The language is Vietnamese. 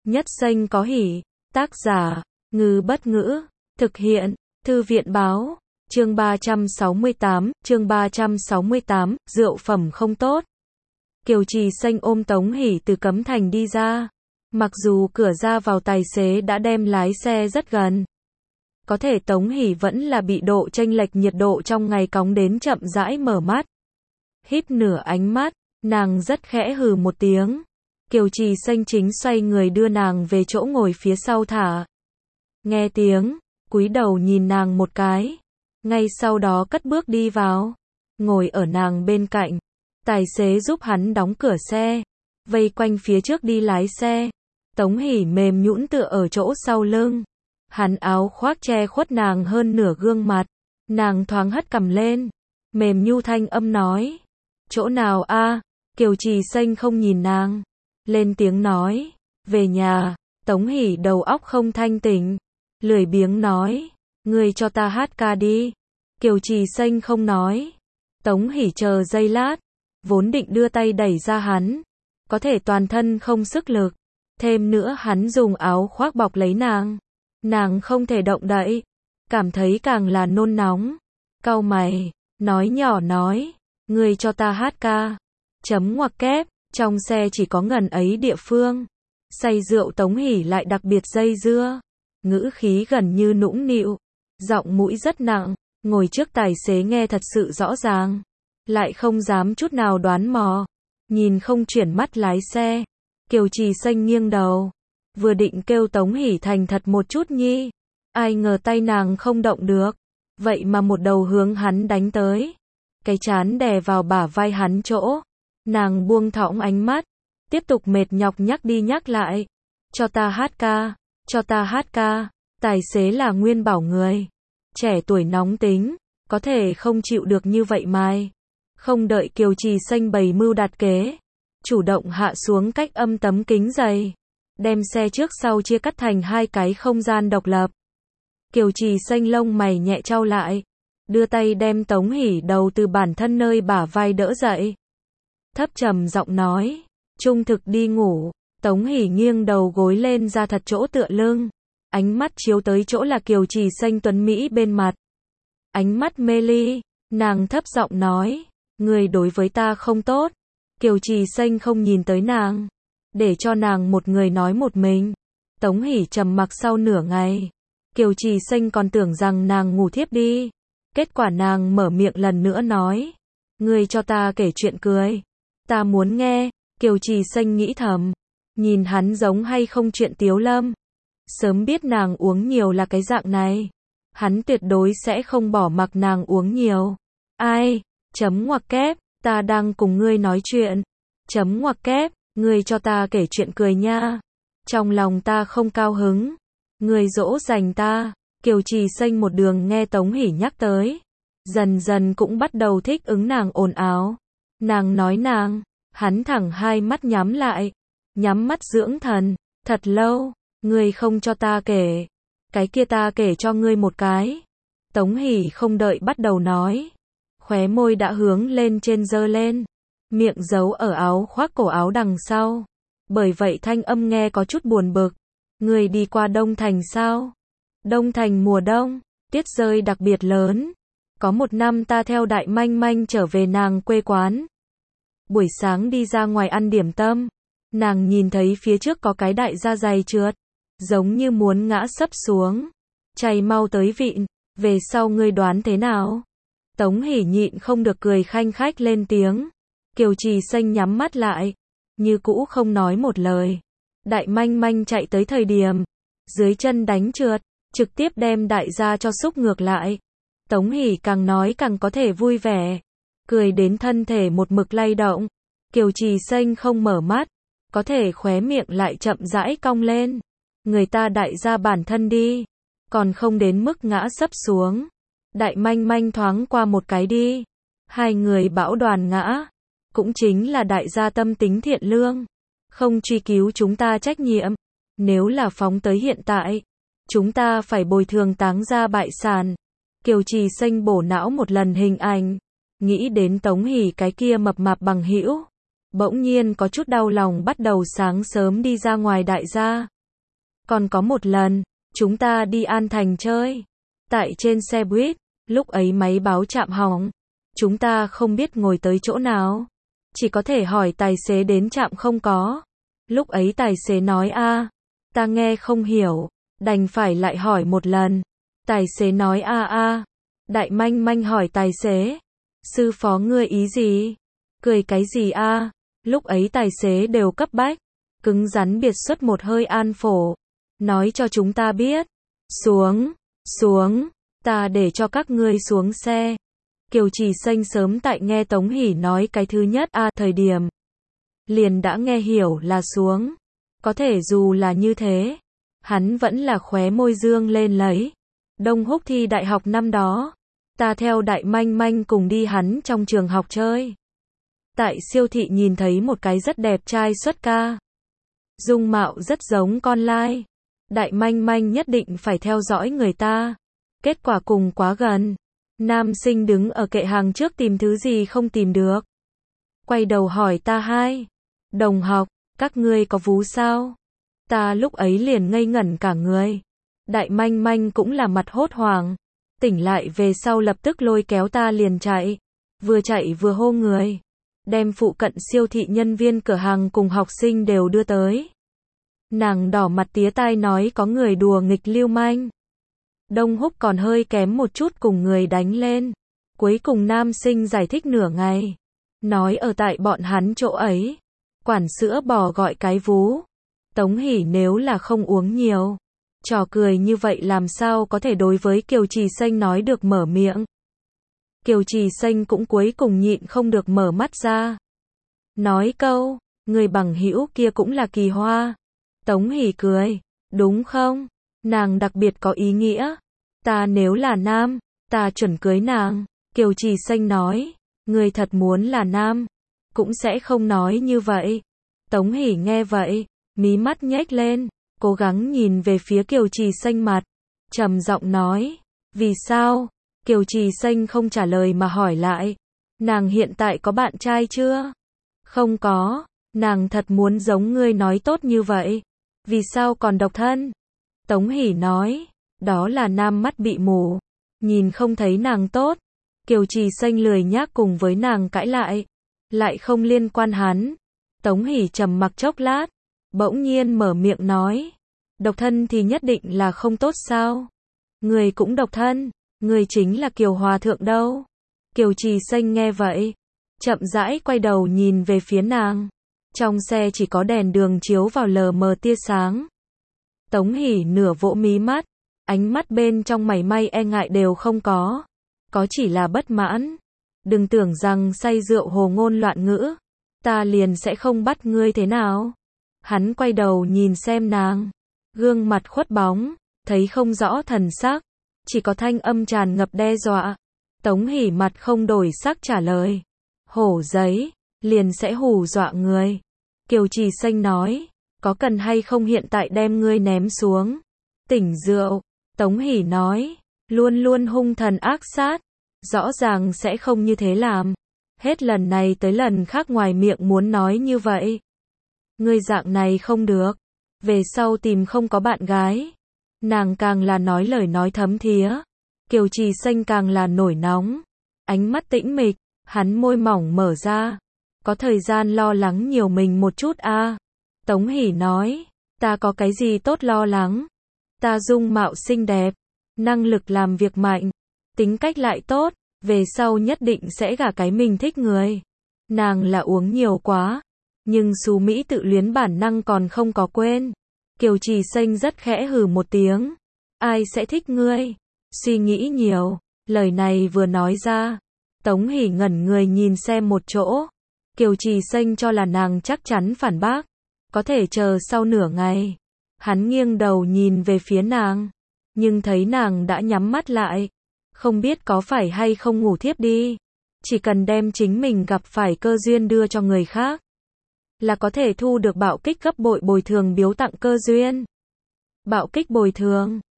Nhất danh có hỷ. Tác giả, Ngư Bất Ngữ. Thực hiện, Thư viện Báo. Chương 368, rượu phẩm không tốt. Kiều Trì Xanh ôm Tống Hỷ từ Cấm Thành đi ra. Mặc dù cửa ra vào tài xế đã đem lái xe rất gần. Có thể Tống Hỷ vẫn là bị độ chênh lệch nhiệt độ trong ngày cóng đến chậm rãi mở mắt. Híp nửa ánh mắt, nàng rất khẽ hừ một tiếng. Kiều Trì Xanh chính xoay người đưa nàng về chỗ ngồi phía sau thả. Nghe tiếng, cúi đầu nhìn nàng một cái. Ngay sau đó cất bước đi vào. Ngồi ở nàng bên cạnh. Tài xế giúp hắn đóng cửa xe. Vây quanh phía trước đi lái xe. Tống Hỷ mềm nhũn tựa ở chỗ sau lưng. Hắn áo khoác che khuất nàng hơn nửa gương mặt. Nàng thoáng hất cằm lên. Mềm nhu thanh âm nói. Chỗ nào a? Kiều Trì Xanh không nhìn nàng. Lên tiếng nói. Về nhà. Tống Hỷ đầu óc không thanh tỉnh. Lười biếng nói. Ngươi cho ta hát ca đi. Kiều Trì Xanh không nói. Tống Hỷ chờ giây lát. Vốn định đưa tay đẩy ra hắn. Có thể toàn thân không sức lực. Thêm nữa hắn dùng áo khoác bọc lấy nàng. Nàng không thể động đậy. Cảm thấy càng là nôn nóng. Cau mày. Nói nhỏ nói. Ngươi cho ta hát ca. Chấm ngoặc kép. Trong xe chỉ có ngần ấy địa phương. Say rượu Tống Hỷ lại đặc biệt dây dưa. Ngữ khí gần như nũng nịu. Giọng mũi rất nặng. Ngồi trước tài xế nghe thật sự rõ ràng. Lại không dám chút nào đoán mò. Nhìn không chuyển mắt lái xe. Kiều Trì Xanh nghiêng đầu. Vừa định kêu Tống Hỷ thành thật một chút nhi. Ai ngờ tay nàng không động được. Vậy mà một đầu hướng hắn đánh tới. Cái trán đè vào bả vai hắn chỗ. Nàng buông thõng ánh mắt. Tiếp tục mệt nhọc nhắc đi nhắc lại. Cho ta hát ca. Cho ta hát ca. Tài xế là nguyên bảo người. Trẻ tuổi nóng tính. Có thể không chịu được như vậy mai. Không đợi Kiều Trì Xanh bày mưu đặt kế. Chủ động hạ xuống cách âm tấm kính dày. Đem xe trước sau chia cắt thành hai cái không gian độc lập. Kiều Trì Xanh lông mày nhẹ chau lại. Đưa tay đem Tống Hỷ đầu từ bản thân nơi bả vai đỡ dậy. Thấp trầm giọng nói. Trung thực đi ngủ. Tống Hỷ nghiêng đầu gối lên ra thật chỗ tựa lưng. Ánh mắt chiếu tới chỗ là Kiều Trì Xanh tuấn Mỹ bên mặt. Ánh mắt mê ly. Nàng thấp giọng nói. Người đối với ta không tốt. Kiều Trì Xanh không nhìn tới nàng. Để cho nàng một người nói một mình. Tống Hỷ trầm mặc sau nửa ngày. Kiều Trì Xanh còn tưởng rằng nàng ngủ thiếp đi. Kết quả nàng mở miệng lần nữa nói. Ngươi cho ta kể chuyện cười. Ta muốn nghe. Kiều Trì Xanh nghĩ thầm. Nhìn hắn giống hay không chuyện tiếu lâm. Sớm biết nàng uống nhiều là cái dạng này. Hắn tuyệt đối sẽ không bỏ mặc nàng uống nhiều. Ai? Chấm ngoặc kép. Ta đang cùng ngươi nói chuyện. Chấm ngoặc kép. Ngươi cho ta kể chuyện cười nha. Trong lòng ta không cao hứng. Ngươi dỗ dành ta. Kiều Trì Xanh một đường nghe Tống Hỷ nhắc tới. Dần dần cũng bắt đầu thích ứng nàng ồn ào. Nàng nói nàng. Hắn thẳng hai mắt nhắm lại. Nhắm mắt dưỡng thần. Thật lâu. Ngươi không cho ta kể. Cái kia ta kể cho ngươi một cái. Tống Hỷ không đợi bắt đầu nói. Khóe môi đã hướng lên trên giơ lên. Miệng giấu ở áo khoác cổ áo đằng sau. Bởi vậy thanh âm nghe có chút buồn bực. Ngươi đi qua Đông Thành sao? Đông Thành mùa đông. Tiết rơi đặc biệt lớn. Có một năm ta theo Đại Manh Manh trở về nàng quê quán. Buổi sáng đi ra ngoài ăn điểm tâm. Nàng nhìn thấy phía trước có cái đại gia giày trượt. Giống như muốn ngã sấp xuống. Chạy mau tới vịn. Về sau ngươi đoán thế nào? Tống Hỷ nhịn không được cười khanh khách lên tiếng. Kiều Trì Xanh nhắm mắt lại. Như cũ không nói một lời. Đại Manh Manh chạy tới thời điểm. Dưới chân đánh trượt. Trực tiếp đem đại gia cho xúc ngược lại. Tống Hỷ càng nói càng có thể vui vẻ. Cười đến thân thể một mực lay động. Kiều Trì Xanh không mở mắt. Có thể khóe miệng lại chậm rãi cong lên. Người ta đại gia bản thân đi. Còn không đến mức ngã sấp xuống. Đại Manh Manh thoáng qua một cái đi. Hai người bão đoàn ngã. Cũng chính là đại gia tâm tính thiện lương. Không truy cứu chúng ta trách nhiệm. Nếu là phóng tới hiện tại. Chúng ta phải bồi thường táng gia bại sản. Kiều Trì Xanh bổ não một lần hình ảnh. Nghĩ đến Tống Hỷ cái kia mập mạp bằng hữu. Bỗng nhiên có chút đau lòng bắt đầu sáng sớm đi ra ngoài đại gia. Còn có một lần, chúng ta đi An Thành chơi. Tại trên xe buýt, lúc ấy máy báo trạm hỏng. Chúng ta không biết ngồi tới chỗ nào. Chỉ có thể hỏi tài xế đến trạm không có. Lúc ấy tài xế nói a, ta nghe không hiểu, đành phải lại hỏi một lần. Tài xế nói a. Đại manh manh hỏi tài xế, sư phó ngươi ý gì? Cười cái gì a? Lúc ấy tài xế đều cấp bách, cứng rắn biệt xuất một hơi an phổ, nói cho chúng ta biết, xuống, ta để cho các ngươi xuống xe. Kiều Trì Xanh sớm tại nghe Tống Hỷ nói cái thứ nhất thời điểm, liền đã nghe hiểu là xuống. Có thể dù là như thế, hắn vẫn là khóe môi dương lên lấy. Đông Húc thi đại học năm đó, ta theo Đại Manh Manh cùng đi hắn trong trường học chơi. Tại siêu thị nhìn thấy một cái rất đẹp trai xuất ca. Dung mạo rất giống con lai. Đại Manh Manh nhất định phải theo dõi người ta. Kết quả cùng quá gần. Nam sinh đứng ở kệ hàng trước tìm thứ gì không tìm được. Quay đầu hỏi ta hai. Đồng học, các ngươi có vú sao? Ta lúc ấy liền ngây ngẩn cả người. Đại Manh Manh cũng là mặt hốt hoảng. Tỉnh lại về sau lập tức lôi kéo ta liền chạy. Vừa chạy vừa hô người. Đem phụ cận siêu thị nhân viên cửa hàng cùng học sinh đều đưa tới. Nàng đỏ mặt tía tai nói có người đùa nghịch lưu manh. Đông Húc còn hơi kém một chút cùng người đánh lên. Cuối cùng nam sinh giải thích nửa ngày. Nói ở tại bọn hắn chỗ ấy. Quản sữa bò gọi cái vú. Tống Hỷ nếu là không uống nhiều. Trò cười như vậy làm sao có thể đối với Kiều Trì Xanh nói được mở miệng. Kiều Trì Xanh cũng cuối cùng nhịn không được mở mắt ra. Nói câu, người bằng hữu kia cũng là kỳ hoa. Tống Hỷ cười, đúng không? Nàng đặc biệt có ý nghĩa. Ta nếu là nam, ta chuẩn cưới nàng. Kiều Trì Xanh nói, người thật muốn là nam, cũng sẽ không nói như vậy. Tống Hỷ nghe vậy, mí mắt nhếch lên, cố gắng nhìn về phía Kiều Trì Xanh mặt, trầm giọng nói, vì sao? Kiều Trì Xanh không trả lời mà hỏi lại, nàng hiện tại có bạn trai chưa? Không có, nàng thật muốn giống ngươi nói tốt như vậy, vì sao còn độc thân? Tống Hỷ nói, đó là nam mắt bị mù, nhìn không thấy nàng tốt. Kiều Trì Xanh lười nhác cùng với nàng cãi lại không liên quan hắn. Tống Hỷ trầm mặc chốc lát, bỗng nhiên mở miệng nói, độc thân thì nhất định là không tốt sao? Người cũng độc thân, người chính là Kiều Hòa Thượng đâu? Kiều Trì Xanh nghe vậy, chậm rãi quay đầu nhìn về phía nàng. Trong xe chỉ có đèn đường chiếu vào lờ mờ tia sáng. Tống Hỷ nửa vỗ mí mắt, ánh mắt bên trong mảy may e ngại đều không có chỉ là bất mãn. Đừng tưởng rằng say rượu hồ ngôn loạn ngữ, ta liền sẽ không bắt ngươi thế nào. Hắn quay đầu nhìn xem nàng, gương mặt khuất bóng, thấy không rõ thần sắc, chỉ có thanh âm tràn ngập đe dọa. Tống Hỷ mặt không đổi sắc trả lời, hổ giấy, liền sẽ hù dọa người. Kiều Trì Xanh nói, có cần hay không hiện tại đem ngươi ném xuống, tỉnh rượu. Tống Hỷ nói, luôn luôn hung thần ác sát, rõ ràng sẽ không như thế làm. Hết lần này tới lần khác ngoài miệng muốn nói như vậy. Ngươi dạng này không được, về sau tìm không có bạn gái. Nàng càng là nói lời nói thấm thía, Kiều Trì Xanh càng là nổi nóng. Ánh mắt tĩnh mịch, hắn môi mỏng mở ra. Có thời gian lo lắng nhiều mình một chút a. Tống Hỷ nói, ta có cái gì tốt lo lắng? Ta dung mạo xinh đẹp, năng lực làm việc mạnh, tính cách lại tốt, về sau nhất định sẽ gả cái mình thích người. Nàng là uống nhiều quá, nhưng xú Mỹ tự luyến bản năng còn không có quên. Kiều Trì Xanh rất khẽ hừ một tiếng. Ai sẽ thích ngươi? Suy nghĩ nhiều. Lời này vừa nói ra, Tống Hỷ ngẩn người nhìn xem một chỗ. Kiều Trì Xanh cho là nàng chắc chắn phản bác. Có thể chờ sau nửa ngày. Hắn nghiêng đầu nhìn về phía nàng, nhưng thấy nàng đã nhắm mắt lại. Không biết có phải hay không ngủ thiếp đi. Chỉ cần đem chính mình gặp phải cơ duyên đưa cho người khác, là có thể thu được bạo kích gấp bội bồi thường biếu tặng cơ duyên. Bạo kích bồi thường.